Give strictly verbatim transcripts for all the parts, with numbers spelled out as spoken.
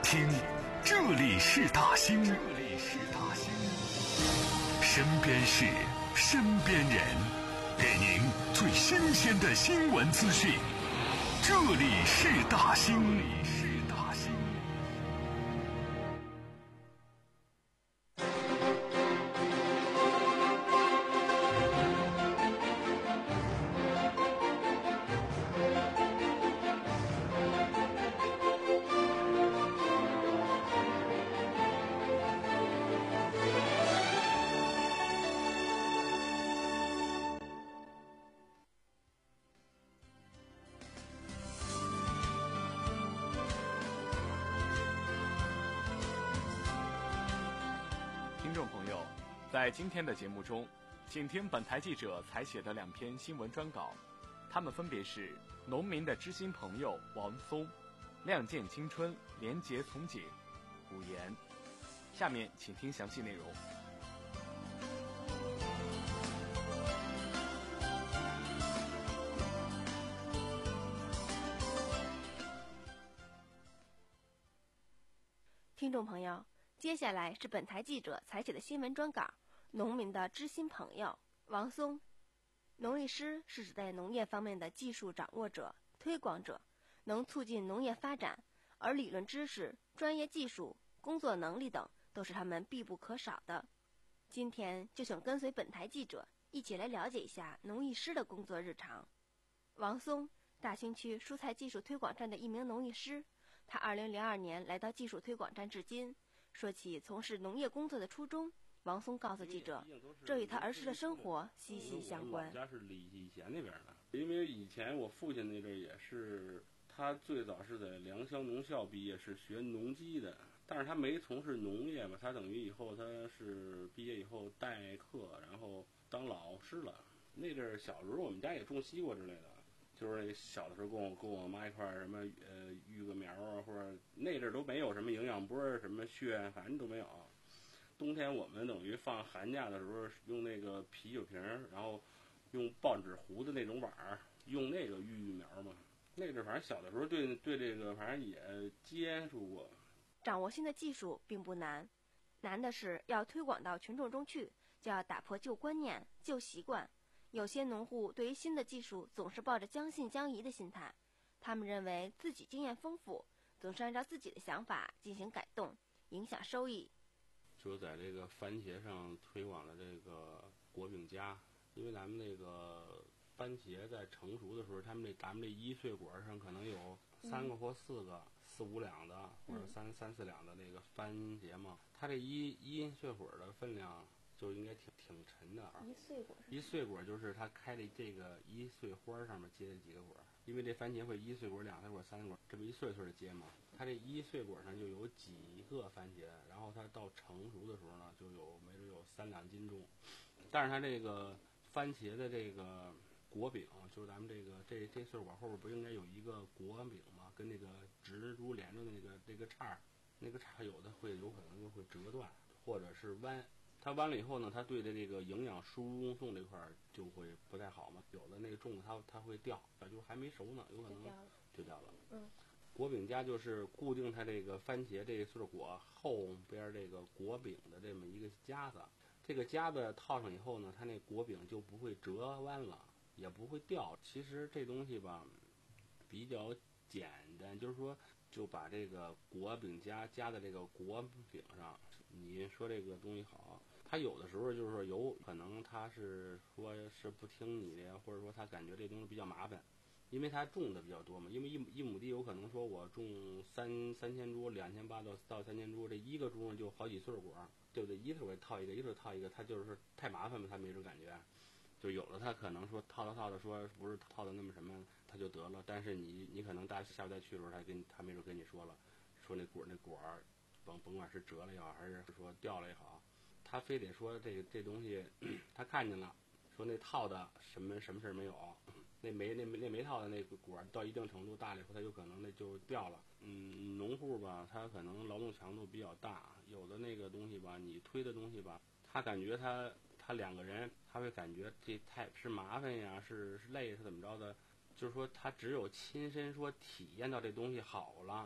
听，这里是大兴，这里是大兴，身边事，身边人，给您最新鲜的新闻资讯。这里是大兴，这里是大兴。 听众朋友，在今天的节目中，请听本台记者采写的两篇新闻专稿，他们分别是农民的知心朋友王松、亮剑青春廉洁从简古言。下面请听详细内容。 听众朋友，接下来是本台记者采写的新闻专稿。农民的知心朋友王松。农艺师是指在农业方面的技术掌握者、推广者，能促进农业发展，而理论知识、专业技术、工作能力等都是他们必不可少的。今天就想跟随本台记者一起来了解一下农艺师的工作日常。王松，大兴区蔬菜技术推广站的一名农艺师，他二零零二年来到技术推广站至今。说起从事农业工作的初衷，王松告诉记者，这与他儿时的生活息息相关。 我家是李以前那边的，因为以前我父亲那阵也是，他最早是在良乡农校毕业，是学农机的，但是他没从事农业吧，他等于以后他是毕业以后代课，然后当老师了。那阵儿小时候我们家也种西瓜之类的，就是小的时候跟我跟我妈一块儿什么呃育个苗啊，或者那阵儿都没有什么营养波什么血，反正都没有。冬天我们等于放寒假的时候用那个啤酒瓶，然后用报纸糊的那种碗儿，用那个育育苗嘛。那阵儿反正小的时候对对这个反正也接触过。 掌握新的技术并不难，难的是要推广到群众中去，就要打破旧观念、旧习惯。有些农户对于新的技术总是抱着将信将疑的心态，他们认为自己经验丰富，总是按照自己的想法进行改动，影响收益。 就在这个番茄上推广了这个果饼夹，因为咱们那个番茄在成熟的时候，他们这咱们这一穗果上可能有三个或四个、嗯、四五两的，或者三、嗯、三四两的那个番茄嘛，它这一一穗果的分量就应该挺挺沉的啊。 一穗果是一穗果就是它开的这个一穗花上面结的几个果，因为这番茄会一穗果、两穗果、三穗果，这么一穗穗的结嘛。它这一穗果上就有几个番茄，然后它到成熟的时候呢，就有没准有三两斤重。但是它这个番茄的这个果饼，就是咱们这个这这穗果后边不应该有一个果饼吗？跟那个植株连着那个那个叉，那个叉有的会有可能就会折断，或者是弯。它弯了以后呢，它对的这个营养输入送这块就会不太好嘛。有的那个种子它它会掉，就是还没熟呢，有可能就掉了。 嗯， 果饼夹就是固定它这个番茄这穗果后边这个果饼的这么一个夹子。这个夹子套上以后呢，它那果饼就不会折弯了，也不会掉。其实这东西吧比较简单，就是说就把这个果饼夹夹在这个果饼上。你说这个东西好，他有的时候就是说有可能他是说是不听你的呀，或者说他感觉这东西比较麻烦，因为他种的比较多嘛。因为一一亩地有可能说我种三三千株、两千八到到三千株，这一个株上就好几穗果，就这一穗套一个，一穗套一个，他就是说太麻烦嘛，他没这感觉。就有的他可能说套套套的说不是套的那么什么，他就得了。但是你你可能大下回再去的时候，他跟他没准跟你说了，说那果那果甭甭管是折了也好，还是说掉了也好，他非得说这这东西他看见了，说那套的什么什么事没有，那没那那没套的那个果到一定程度大了以后，它有可能那就掉了。嗯，农户吧，他可能劳动强度比较大，有的那个东西吧，你推的东西吧，他感觉他他两个人，他会感觉这太是麻烦呀，是是累是怎么着的，就是说他只有亲身说体验到这东西好了。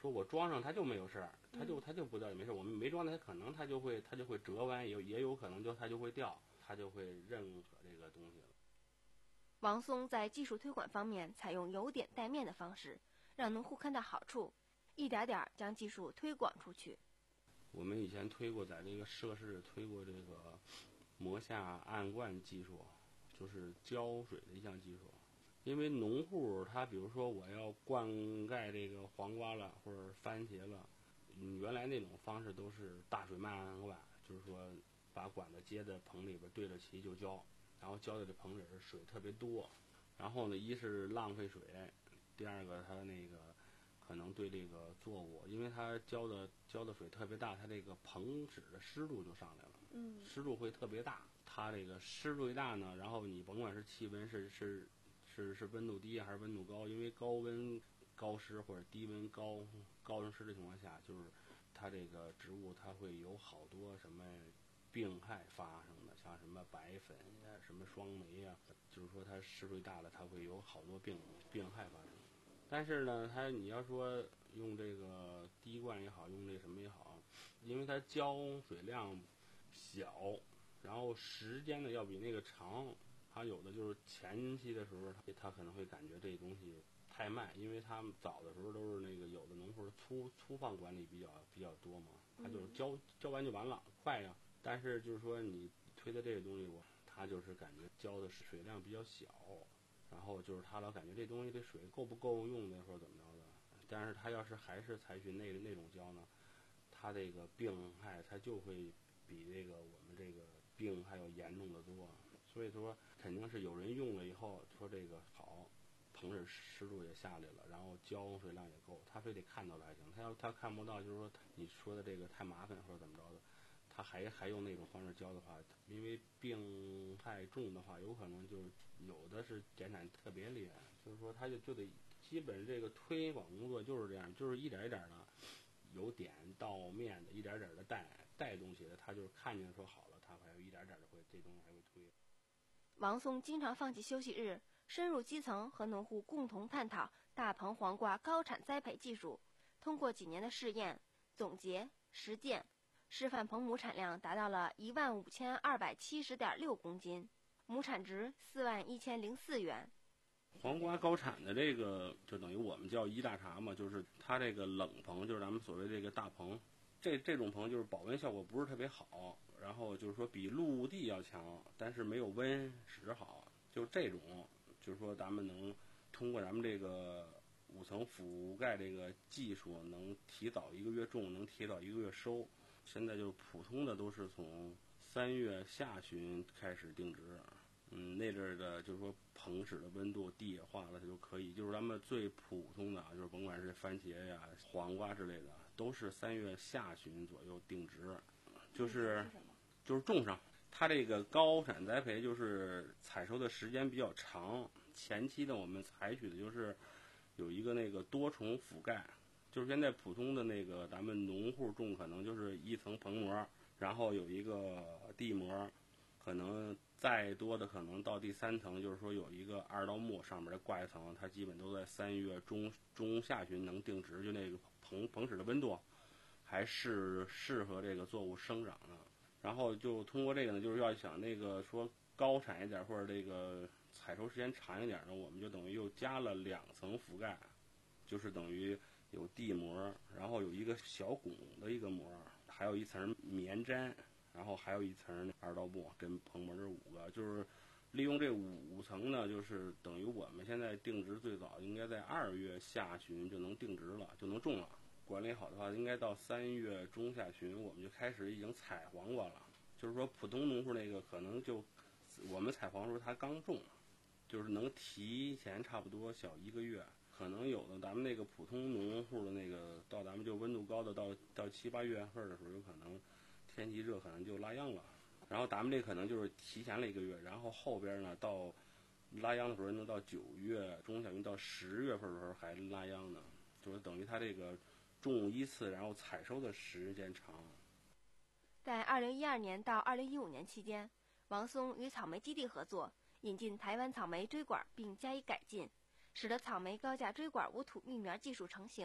说我装上它就没有事儿，它就它就不掉也没事儿。我们没装它，可能它就会它就会折弯，也也有可能就它就会掉，它就会认可这个东西了。 王松在技术推广方面采用由点带面的方式，让农户看到好处，一点点将技术推广出去。 我们以前推过，在这个设施推过这个磨下暗灌技术，就是浇水的一项技术。因为农户他比如说我要灌溉这个黄瓜了或者番茄了，嗯，原来那种方式都是大水漫暗灌，就是说把管子接在棚里边对着齐就浇，然后浇的这棚里水特别多，然后呢，一是浪费水，第二个它那个可能对这个作物，因为它浇的浇的水特别大，它这个棚室的湿度就上来了， 嗯， 湿度会特别大。它这个湿度一大呢，然后你甭管是气温是是是是温度低还是温度高，因为高温高湿或者低温高高温湿的情况下，就是它这个植物它会有好多什么病害发生的，像什么白粉呀、什么霜霉呀，就是说它湿度大了，它会有好多病病害发生。但是呢，它你要说用这个滴灌也好，用这什么也好，因为它浇水量小，然后时间呢要比那个长，它有的就是前期的时候，它可能会感觉这东西太慢，因为他们早的时候都是那个有的农户粗粗放管理比较比较多嘛，他就是浇浇完就完了，快呀。但是就是说你推的这个东西，我他就是感觉浇的水量比较小，然后就是他老感觉这东西这水够不够用的，或者怎么着的。但是他要是还是采取那个那种浇呢，他这个病害他就会比这个我们这个病还要严重的多。所以说肯定是有人用了以后说这个好，棚室湿度也下来了，然后浇水量也够，他非得看到了还行。他要他看不到，就是说你说的这个太麻烦或者怎么着的，他还还用那种方式浇的话，因为病害重的话，有可能就有的是减产特别厉害，就是说他就就得基本这个推广工作就是这样，就是一点一点的由点到面的，一点点的带带东西的，他就是看见说好了，他还有一点点的会这东西还会推。 王松经常放弃休息日，深入基层和农户共同探讨大棚黄瓜高产栽培技术。通过几年的试验、总结、实践，示范棚亩产量达到了一万五千二百七十点六公斤，亩产值四万一千零四元。 黄瓜高产的这个就等于我们叫一大茬嘛，就是它这个冷棚，就是咱们所谓这个大棚，这这种棚就是保温效果不是特别好，然后就是说比陆地要强，但是没有温室好，就这种就是说咱们能通过咱们这个五层覆盖这个技术，能提早一个月种，能提早一个月收。现在就是普通的都是从三月下旬开始定植。嗯，那阵儿的就是说棚室的温度地也化了，它就可以。就是咱们最普通的啊，就是甭管是番茄呀、黄瓜之类的，都是三月下旬左右定植，就是就是种上。它这个高产栽培就是采收的时间比较长，前期呢我们采取的就是有一个那个多重覆盖，就是现在普通的那个咱们农户种可能就是一层棚膜，然后有一个地膜。可能再多的可能到第三层，就是说有一个二道木上面的挂一层，它基本都在三月中中下旬能定植，就那个棚棚室的温度还是适合这个作物生长的。然后就通过这个呢，就是要想那个说高产一点或者这个采收时间长一点呢，我们就等于又加了两层覆盖，就是等于有地膜，然后有一个小拱的一个膜，还有一层棉毡。然后还有一层二道木跟棚膜这五个，就是利用这五层呢，就是等于我们现在定植最早应该在二月下旬就能定植了，就能种了。管理好的话，应该到三月中下旬我们就开始已经采黄瓜了。就是说普通农户那个可能就我们采黄的时候他刚种，就是能提前差不多小一个月。可能有的咱们那个普通农户的那个到咱们就温度高的到到七八月份的时候，有可能。天气热可能就拉秧了，然后咱们这可能就是提前了一个月，然后后边呢到拉秧的时候能到九月中下旬到十月份的时候还拉秧呢，就是等于它这个种一次，然后采收的时间长。 在二零一二年到二零一五年期间，王松与草莓基地合作，引进台湾草莓锥管并加以改进，使得草莓高架锥管无土密膜技术成型。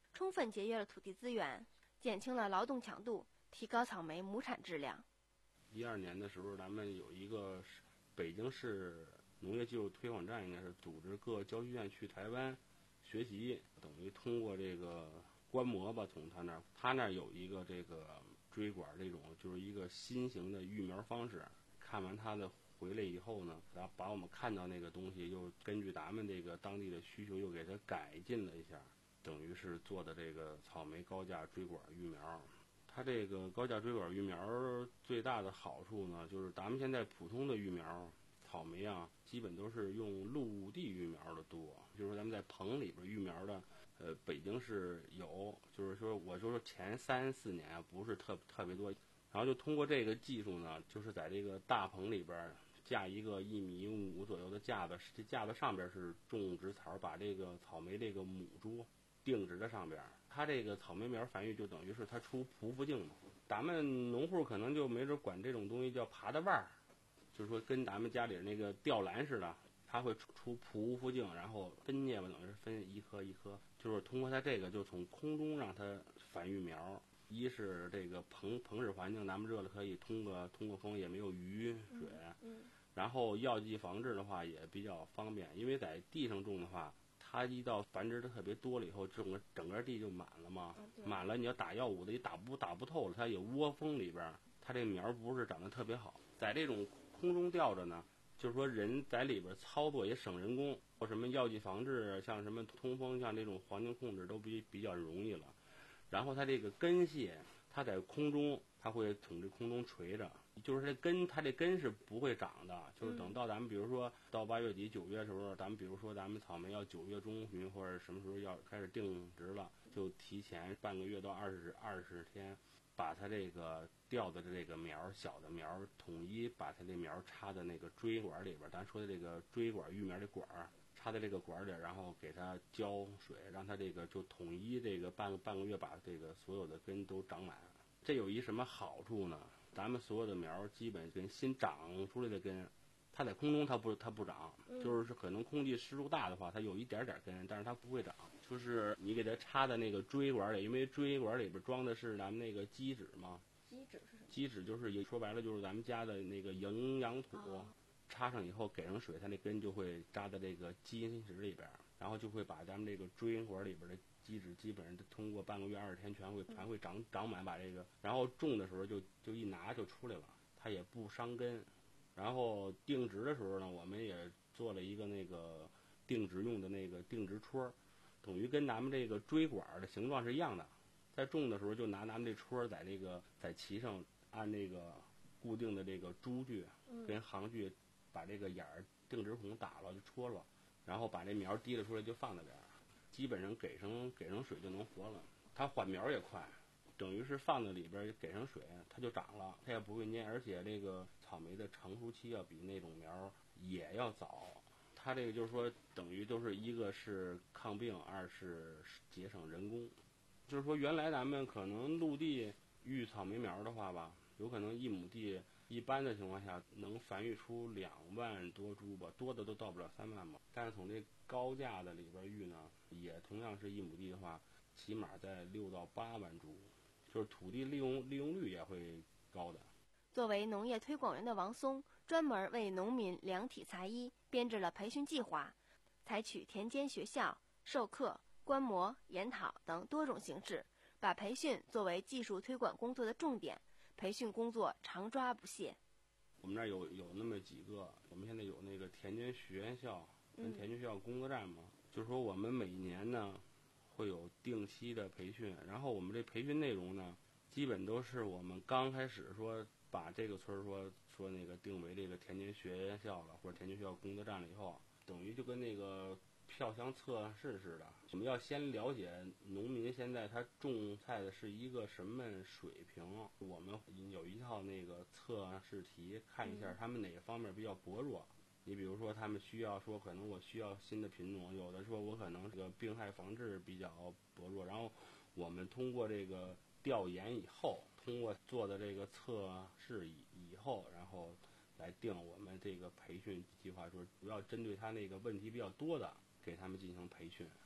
充分节约了土地资源，减轻了劳动强度，提高草莓亩产质量。 一二年的时候，咱们有一个北京市农业技术推广站，应该是组织各教学院去台湾学习，等于通过这个观摩吧，从他那儿，他那儿有一个这个锥管这种，就是一个新型的育苗方式。看完他的回来以后呢，然后把我们看到那个东西，又根据咱们这个当地的需求，又给它改进了一下，等于是做的这个草莓高价锥管育苗。它这个高价锥管育苗最大的好处呢，就是咱们现在普通的育苗草莓啊，基本都是用陆地育苗的多，就是咱们在棚里边育苗的，呃，北京市有，就是说我就说前三四年啊，不是特特别多。然后就通过这个技术呢，就是在这个大棚里边架一个一米五左右的架子，这架子上边是种植槽，把这个草莓这个母株定植在上边。它这个草莓苗繁育就等于是它出匍匐茎嘛。咱们农户可能就没准管这种东西叫爬的腕儿，就是说跟咱们家里那个吊篮似的，它会出出匍匐茎，然后分叶吧，等于是分一颗一颗，就是通过它这个就从空中让它繁育苗。一是这个棚棚室环境，咱们热了可以通过通过风，也没有雨水。 嗯嗯、 然后药剂防治的话也比较方便，因为在地上种的话，它一到繁殖的特别多了以后，整个整个地就满了嘛， 嗯、 满了你要打药物的也打不打不透了，它有窝蜂里边，它这苗不是长得特别好。在这种空中吊着呢，就是说人在里边操作也省人工，或什么药剂防治，像什么通风，像这种环境控制都比比较容易了。然后它这个根系，它在空中，它会从这空中垂着，就是这根，它这根是不会长的，就是等到咱们比如说到八月底九月的时候，咱们比如说咱们草莓要九月中旬或者什么时候要开始定植了，就提前半个月到二十二十天，把它这个吊的这个苗小的苗统一把它这苗插在那个锥管里边，咱说的这个锥管育苗的管儿。插在这个管里，然后给它浇水，让它这个就统一这个半个半个月把这个所有的根都长满。这有一什么好处呢？咱们所有的苗基本跟新长出来的根，它在空中它不它不长，就是可能空气湿度大的话，它有一点点根，但是它不会长。就是你给它插在那个锥管里，因为锥管里边装的是咱们那个基质嘛。 基质是什么？ 基质就是也说白了就是咱们家的那个营养土。哦，插上以后给上水，它那根就会扎在这个基因质里边，然后就会把咱们这个锥管里边的基质基本上通过半个月二十天全会全会长长满，把这个然后种的时候就就一拿就出来了，它也不伤根。然后定植的时候呢，我们也做了一个那个定植用的那个定植戳，等于跟咱们这个锥管的形状是一样的。在种的时候就拿咱们这戳在这个在旗上按那个固定的这个珠具跟行距。把这个眼儿定植孔打了就戳了，然后把这苗提了出来就放在这儿，基本上给上给上水就能活了。它缓苗也快，等于是放在里边给上水它就长了，它也不会蔫，而且这个草莓的成熟期要比那种苗也要早。它这个就是说等于都是一个是抗病，二是节省人工。就是说原来咱们可能陆地育草莓苗的话吧，有可能一亩地一般的情况下能繁育出两万多株吧，多的都到不了三万吧。但是从这高价的里边育呢，也同样是一亩地的话，起码在六到八万株，就是土地利用利用率也会高的。 作为农业推广员的王松，专门为农民量体裁衣，编制了培训计划，采取田间学校、授课、观摩、研讨等多种形式，把培训作为技术推广工作的重点。培训工作常抓不懈。 我们那儿有有那么几个，我们现在有那个田间学校跟田间学校工作站嘛，嗯、就是说我们每年呢会有定期的培训，然后我们这培训内容呢，基本都是我们刚开始说把这个村说说那个定为这个田间学校了，或者田间学校工作站了以后，等于就跟那个票箱测试似的，我们要先了解农民现在他种菜的是一个什么水平，我们有一套那个测试题，看一下他们哪个方面比较薄弱。你比如说他们需要说可能我需要新的品种，有的说我可能这个病害防治比较薄弱，然后我们通过这个调研以后，通过做的这个测试以以后，然后来定我们这个培训计划，说主要针对他那个问题比较多的给他们进行培训。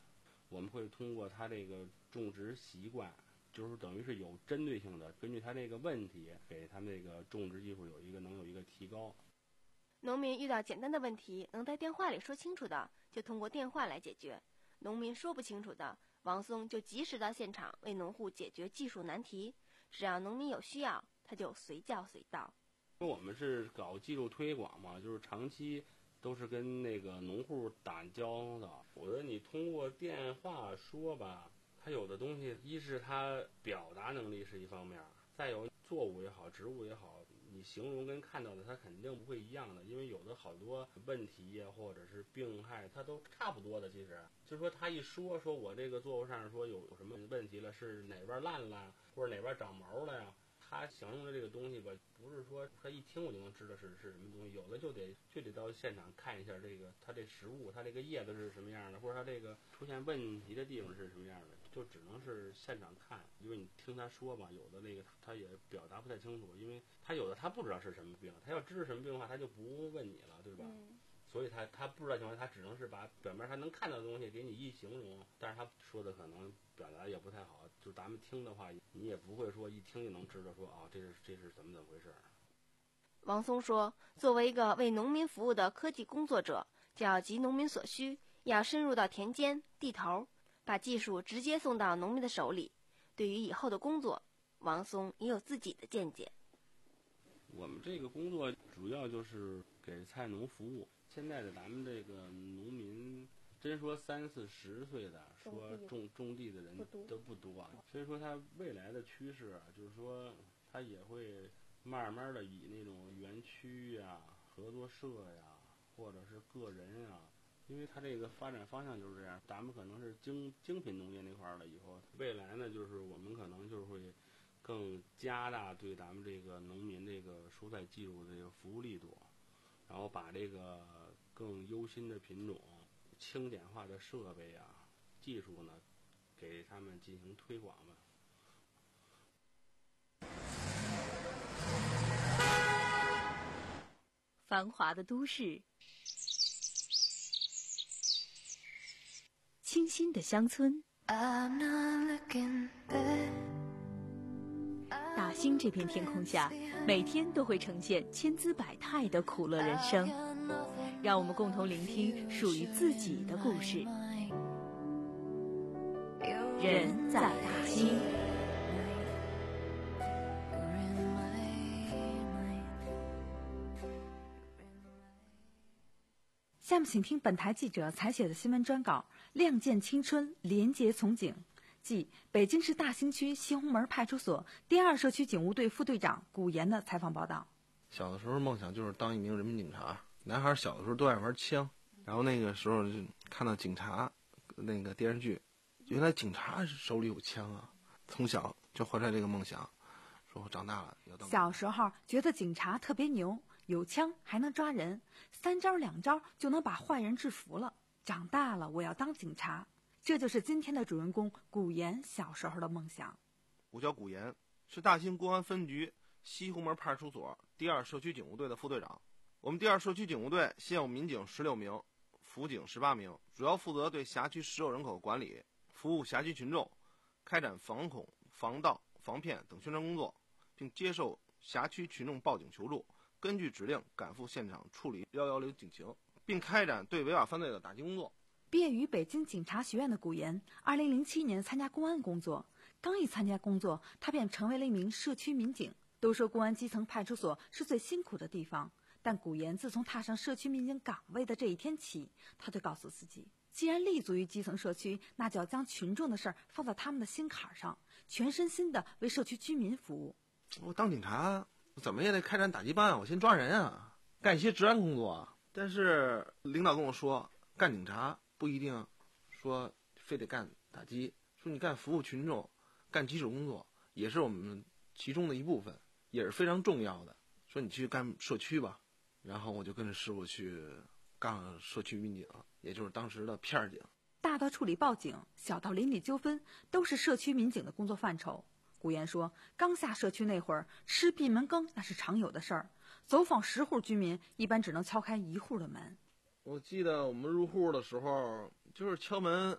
我们会通过他这个种植习惯，就是等于是有针对性的，根据他这个问题，给他们这个种植技术有一个能有一个提高。 农民遇到简单的问题，能在电话里说清楚的，就通过电话来解决；农民说不清楚的，王松就及时到现场为农户解决技术难题。只要农民有需要，他就随叫随到。 我们是搞技术推广嘛，就是长期都是跟那个农户打交道。我觉得你通过电话说吧，他有的东西，一是他表达能力是一方面，再有作物也好，植物也好，你形容跟看到的它肯定不会一样的，因为有的好多问题呀，或者是病害，它都差不多的。其实就是说他一说说我这个作物上说有有什么问题了，是哪边烂了，或者哪边长毛了呀，他形容的这个东西吧，不是说他一听我就能知道是是什么东西，有的就得就得到现场看一下这个它这食物，它这个叶子是什么样的，或者它这个出现问题的地方是什么样的，就只能是现场看。因为你听他说吧，有的那个他也表达不太清楚，因为他有的他不知道是什么病，他要知道什么病的话，他就不问你了，对吧？ 嗯， 所以他他不知道情况下，他只能是把表面他能看到的东西给你一形容，但是他说的可能表达也不太好，就咱们听的话，你也不会说一听就能知道说啊、哦，这是这是怎么怎么回事。 王松说，作为一个为农民服务的科技工作者，就要急农民所需，要深入到田间地头，把技术直接送到农民的手里。对于以后的工作，王松也有自己的见解。 我们这个工作主要就是给菜农服务。现在的咱们这个农民，真说三四十岁的说种种地的人都不多啊，所以说他未来的趋势啊，就是说他也会慢慢的以那种园区呀、合作社呀，或者是个人啊，因为他这个发展方向就是这样。咱们可能是精精品农业那块儿了，以后未来呢，就是我们可能就会更加大对咱们这个农民这个蔬菜技术的这个服务力度，然后把这个更优心的品种、轻简化的设备啊、技术呢，给他们进行推广吧。 繁华的都市，清新的乡村，大兴这片天空下，每天都会呈现千姿百态的苦乐人生。让我们共同聆听属于自己的故事。人在大兴。 下面请听本台记者采写的新闻专稿《亮剑青春，廉洁从警》，即北京市大兴区西红门派出所第二社区警务队副队长古岩的采访报道。 小的时候梦想就是当一名人民警察，男孩小的时候都爱玩枪，然后那个时候就看到警察那个电视剧，原来警察手里有枪啊，从小就怀揣这个梦想，说我长大了要当。 小时候觉得警察特别牛，有枪还能抓人，三招两招就能把坏人制服了。长大了我要当警察，这就是今天的主人公古岩小时候的梦想。 我叫古岩，是大兴公安分局西红门派出所第二社区警务队的副队长。我们第二社区警务队现有民警十六名，辅警十八名，主要负责对辖区实有人口管理，服务辖区群众，开展防恐、防盗、防骗等宣传工作，并接受辖区群众报警求助，根据指令赶赴现场处理一一零警情，并开展对违法犯罪的打击工作。 毕业于北京警察学院的古岩，二零零七年参加公安工作，刚一参加工作，他便成为了一名社区民警。都说公安基层派出所是最辛苦的地方，但古岩自从踏上社区民警岗位的这一天起，他就告诉自己，既然立足于基层社区，那就要将群众的事儿放在他们的心坎上，全身心的为社区居民服务。 我当警察怎么也得开展打击办，我先抓人啊，干一些治安工作啊。但是领导跟我说，干警察不一定说非得干打击，说你干服务群众，干基础工作也是我们其中的一部分，也是非常重要的。说你去干社区吧，然后我就跟着师傅去干了社区民警，也就是当时的片儿警。 大到处理报警，小到邻里纠纷，都是社区民警的工作范畴。古岩说，刚下社区那会儿，吃闭门羹那是常有的事儿，走访十户居民，一般只能敲开一户的门。 我记得我们入户的时候，就是敲门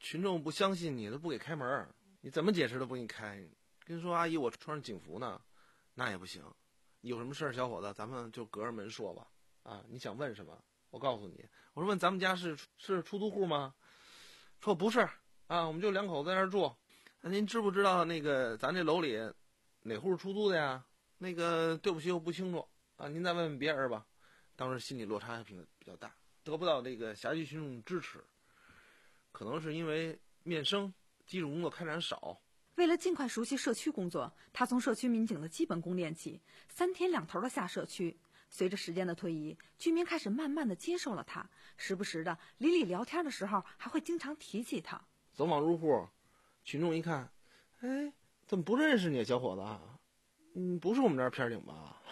群众不相信你，都不给开门，你怎么解释都不给你开。跟说阿姨，我穿着警服呢，那也不行。有什么事儿，小伙子，咱们就隔着门说吧。啊，你想问什么？我告诉你。我说问咱们家是是出租户吗？说不是啊，我们就两口子在那儿住。那您知不知道那个咱这楼里哪户是出租的呀？那个对不起，我不清楚啊，您再问问别人吧。当时心理落差还比较大，得不到这个辖区群众支持，可能是因为面生基础工作开展少。 为了尽快熟悉社区工作，他从社区民警的基本功练起，三天两头的下社区。随着时间的推移，居民开始慢慢的接受了他，时不时的邻里聊天的时候还会经常提起他。 走访入户，群众一看，哎，怎么不认识你，小伙子？嗯，不是我们这儿片警吧？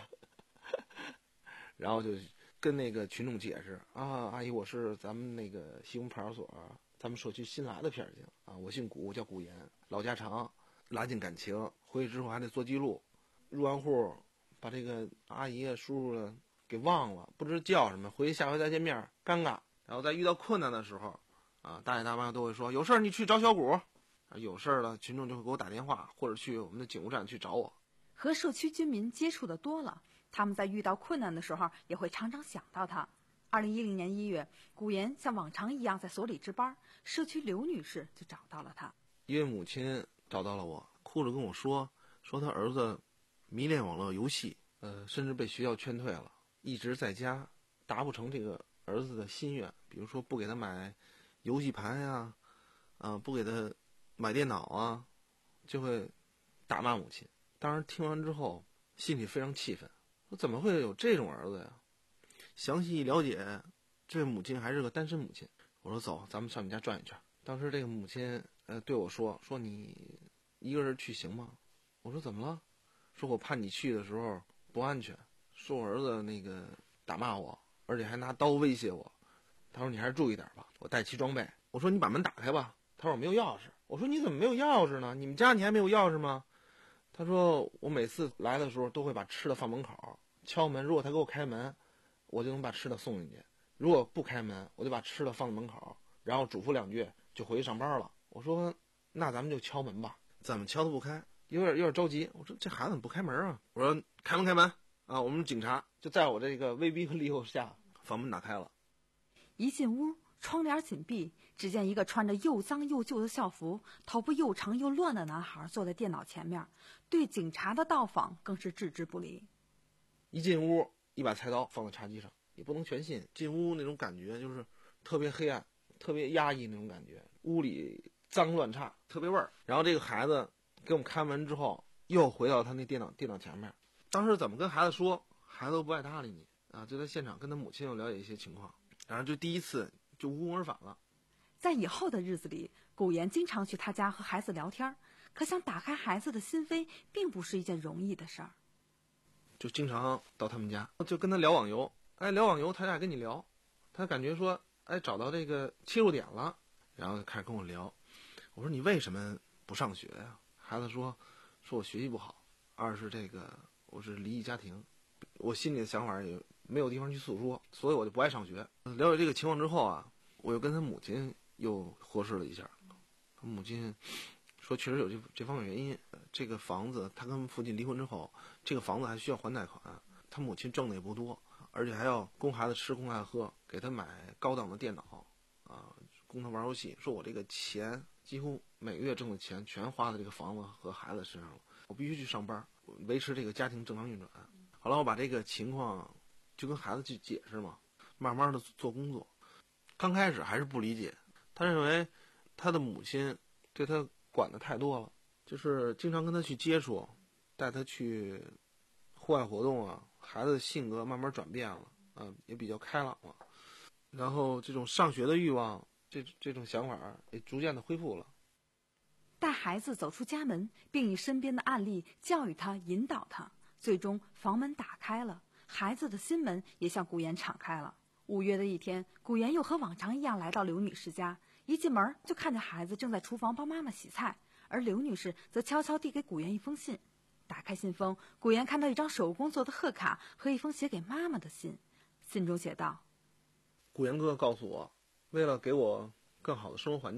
然后就跟那个群众解释啊，阿姨，我是咱们那个西红派出所咱们社区新来的片警啊，我姓古，叫古岩，老家常，拉近感情。回去之后还得做记录，入完户把这个阿姨啊、叔叔给忘了，不知叫什么，回去下回再见面尴尬。然后在遇到困难的时候，啊，大爷大妈都会说有事儿你去找小古，啊，有事儿了群众就会给我打电话，或者去我们的警务站去找我。 和社区居民接触的多了，他们在遇到困难的时候也会常常想到他。二零一零年一月，古岩像往常一样在所里值班，社区刘女士就找到了他。 一位母亲找到了我，哭着跟我说，说他儿子迷恋网络游戏，呃，甚至被学校劝退了，一直在家达不成这个儿子的心愿，比如说不给他买游戏盘呀，啊、呃，不给他买电脑啊，就会打骂母亲。当时听完之后，心里非常气愤，说怎么会有这种儿子呀？详细一了解，这位母亲还是个单身母亲。我说走，咱们上你家转一圈。当时这个母亲呃对我说，说你一个人去行吗？我说怎么了？说我怕你去的时候不安全，说我儿子那个打骂我，而且还拿刀威胁我。他说你还是注意点吧，我带齐装备。我说你把门打开吧。他说我没有钥匙。我说你怎么没有钥匙呢？你们家你还没有钥匙吗？他说我每次来的时候都会把吃的放门口，敲门，如果他给我开门，我就能把吃的送进去，如果不开门，我就把吃的放在门口，然后嘱咐两句就回去上班了。我说那咱们就敲门吧。怎么敲都不开，有点有点着急。我说这孩子怎么不开门啊？我说开门开门啊！我们警察就在我这个威逼和利诱下，房门打开了。 一进屋，窗帘紧闭，只见一个穿着又脏又旧的校服、头发又长又乱的男孩坐在电脑前面，对警察的到访更是置之不理。 一进屋，一把菜刀放在茶几上，也不能全信。进屋那种感觉就是特别黑暗，特别压抑那种感觉，屋里脏乱差，特别味儿。然后这个孩子给我们开门之后，又回到他那电脑电脑前面。当时怎么跟孩子说，孩子都不爱搭理你啊！就在现场跟他母亲又了解一些情况，然后就第一次就无功而返了。 在以后的日子里，古岩经常去他家和孩子聊天，可想打开孩子的心扉，并不是一件容易的事儿。 就经常到他们家，就跟他聊网游。哎，聊网游，他俩跟你聊，他感觉说，哎，找到这个切入点了，然后就开始跟我聊。我说你为什么不上学呀？孩子说，说我学习不好，二是这个我是离异家庭，我心里的想法也没有地方去诉说，所以我就不爱上学。了解这个情况之后啊，我又跟他母亲又核实了一下，他母亲说确实有这这方面原因。这个房子他跟父亲离婚之后，这个房子还需要还贷款，他母亲挣的也不多，而且还要供孩子吃供孩子喝，给他买高档的电脑啊，供他玩游戏。说我这个钱几乎每个月挣的钱全花在这个房子和孩子身上了，我必须去上班维持这个家庭正常运转。后来我把这个情况就跟孩子去解释嘛，慢慢的做工作。刚开始还是不理解，他认为他的母亲对他管的太多了，就是经常跟他去接触，带他去户外活动啊，孩子的性格慢慢转变了啊，也比较开朗了，然后这种上学的欲望，这这种想法也逐渐的恢复了。 带孩子走出家门，并以身边的案例教育他、引导他，最终房门打开了，孩子的心门也向古岩敞开了。五月的一天，古岩又和往常一样来到刘女士家，一进门就看见孩子正在厨房帮妈妈洗菜，而刘女士则悄悄递给古岩一封信。打开信封，古岩看到一张手工做的贺卡和一封写给妈妈的信，信中写道： 古岩哥告诉我，为了给我更好的生活环境，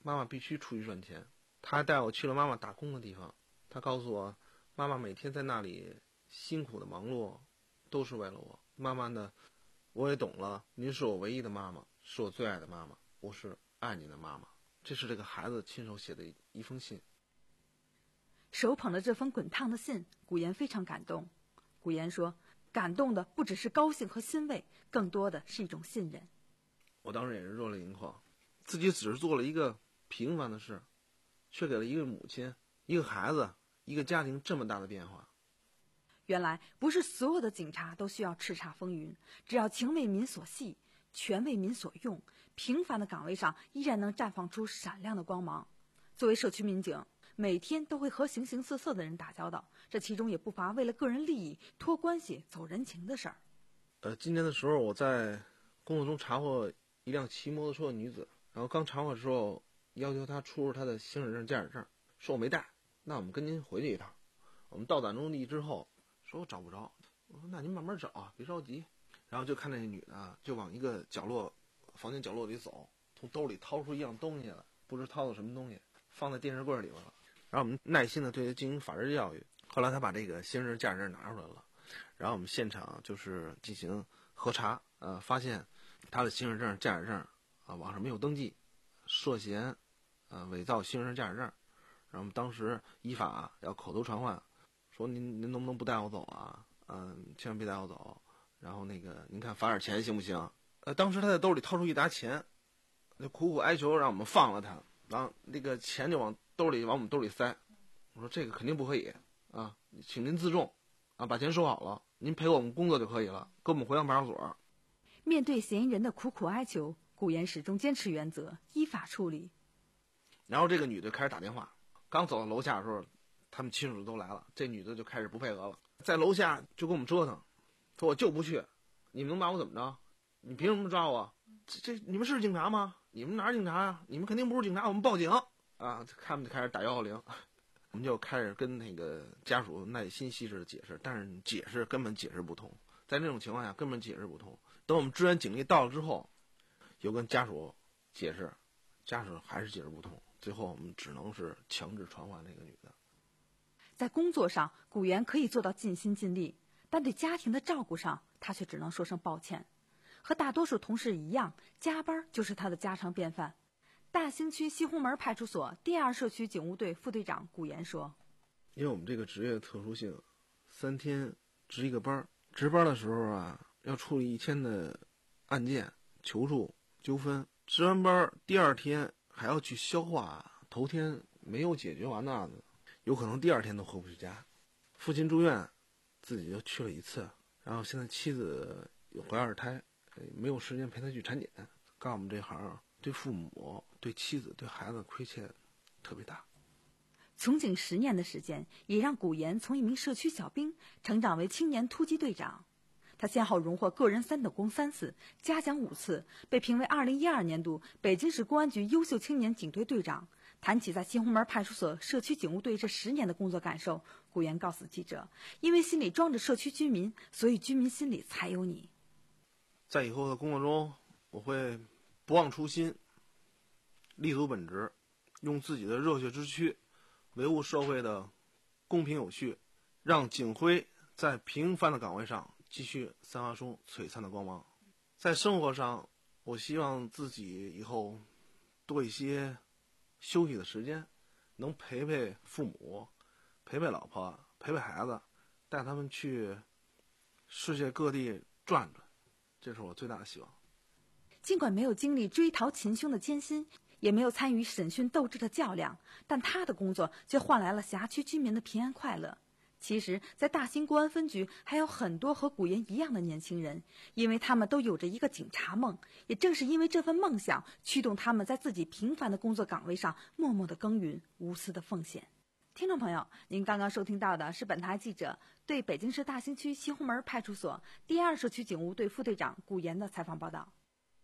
妈妈必须出去赚钱。他还带我去了妈妈打工的地方，他告诉我，妈妈每天在那里辛苦的忙碌，都是为了我。慢慢的，我也懂了，您是我唯一的妈妈，是我最爱的妈妈，我是爱你的妈妈。这是这个孩子亲手写的一封信。 手捧着这封滚烫的信，古言非常感动。古言说，感动的不只是高兴和欣慰，更多的是一种信任。 我当时也是热泪盈眶，自己只是做了一个平凡的事，却给了一个母亲、一个孩子、一个家庭这么大的变化。 原来不是所有的警察都需要叱咤风云，只要情为民所系，权为民所用，平凡的岗位上依然能绽放出闪亮的光芒。作为社区民警，每天都会和形形色色的人打交道，这其中也不乏为了个人利益托关系走人情的事儿。 呃，今年的时候我在工作中查获一辆骑摩托车的女子，然后刚查获的时候要求她出示她的行驶证、驾驶证，说我没带，那我们跟您回去一趟。我们到达目的地之后，说我找不着，我说那您慢慢找啊，别着急。然后就看那女的就往一个角落房间角落里走，从兜里掏出一样东西来，不知掏的什么东西，放在电视柜里边了。然后我们耐心的对他进行法制教育。后来他把这个行驶证、驾驶证拿出来了，然后我们现场就是进行核查，呃，发现他的行驶证、驾驶证啊网上没有登记，涉嫌呃伪造行驶证、驾驶证。然后我们当时依法要口头传唤，说您您能不能不带我走啊？嗯、呃，千万别带我走。然后那个您看罚点钱行不行？呃，当时他在兜里掏出一沓钱，就苦苦哀求让我们放了他，然后那个钱就往兜里往我们兜里塞。我说这个肯定不可以啊，请您自重啊，把钱收好了，您陪我们工作就可以了，跟我们回到派出所。 面对嫌疑人的苦苦哀求，古言始终坚持原则，依法处理。 然后这个女的开始打电话，刚走到楼下的时候，他们亲属都来了，这女的就开始不配合了，在楼下就跟我们折腾，说我就不去，你们能把我怎么着？你凭什么抓我？这这你们是警察吗？你们哪是警察啊？你们肯定不是警察，我们报警啊！他们就开始打幺幺零，我们就开始跟那个家属耐心细致的解释，但是解释根本解释不通，在那种情况下根本解释不通。等我们支援警力到了之后，又跟家属解释，家属还是解释不通，最后我们只能是强制传唤那个女的。 在工作上，古言可以做到尽心尽力，但对家庭的照顾上，他却只能说声抱歉。和大多数同事一样，加班就是他的家常便饭。大兴区西红门派出所第二社区警务队副队长古言说： 因为我们这个职业的特殊性，三天值一个班，值班的时候啊，要处理一千的案件、求助、纠纷，值完班第二天还要去消化头天没有解决完的案子，有可能第二天都回不去家。父亲住院，自己就去了一次，然后现在妻子有怀二胎，没有时间陪他去产检。干我们这行，对父母、对妻子、对孩子亏欠特别大。 从警十年的时间，也让古言从一名社区小兵成长为青年突击队长。他先后荣获个人三等功三次，嘉奖五次，被评为二零一二年度北京市公安局优秀青年警队队长。谈起在西红门派出所社区警务队这十年的工作感受，古言告诉记者：因为心里装着社区居民，所以居民心里才有你。 在以后的工作中，我会不忘初心，立足本职，用自己的热血之躯维护社会的公平有序，让警徽在平凡的岗位上继续散发出璀璨的光芒。在生活上，我希望自己以后多一些休息的时间，能陪陪父母，陪陪老婆，陪陪孩子，带他们去世界各地转转，这是我最大的希望。 尽管没有经历追逃擒凶的艰辛，也没有参与审讯斗智的较量，但他的工作却换来了辖区居民的平安快乐。其实，在大兴公安分局还有很多和古言一样的年轻人，因为他们都有着一个警察梦，也正是因为这份梦想，驱动他们在自己平凡的工作岗位上默默的耕耘，无私的奉献。听众朋友，您刚刚收听到的是本台记者对北京市大兴区西红门派出所第二社区警务队副队长古言的采访报道。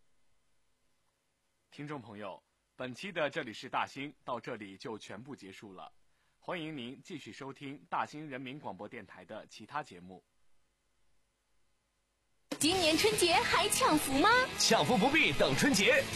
听众朋友，本期的这里是大兴到这里就全部结束了，欢迎您继续收听大兴人民广播电台的其他节目。 今年春节还抢福吗？ 抢福不必等春节。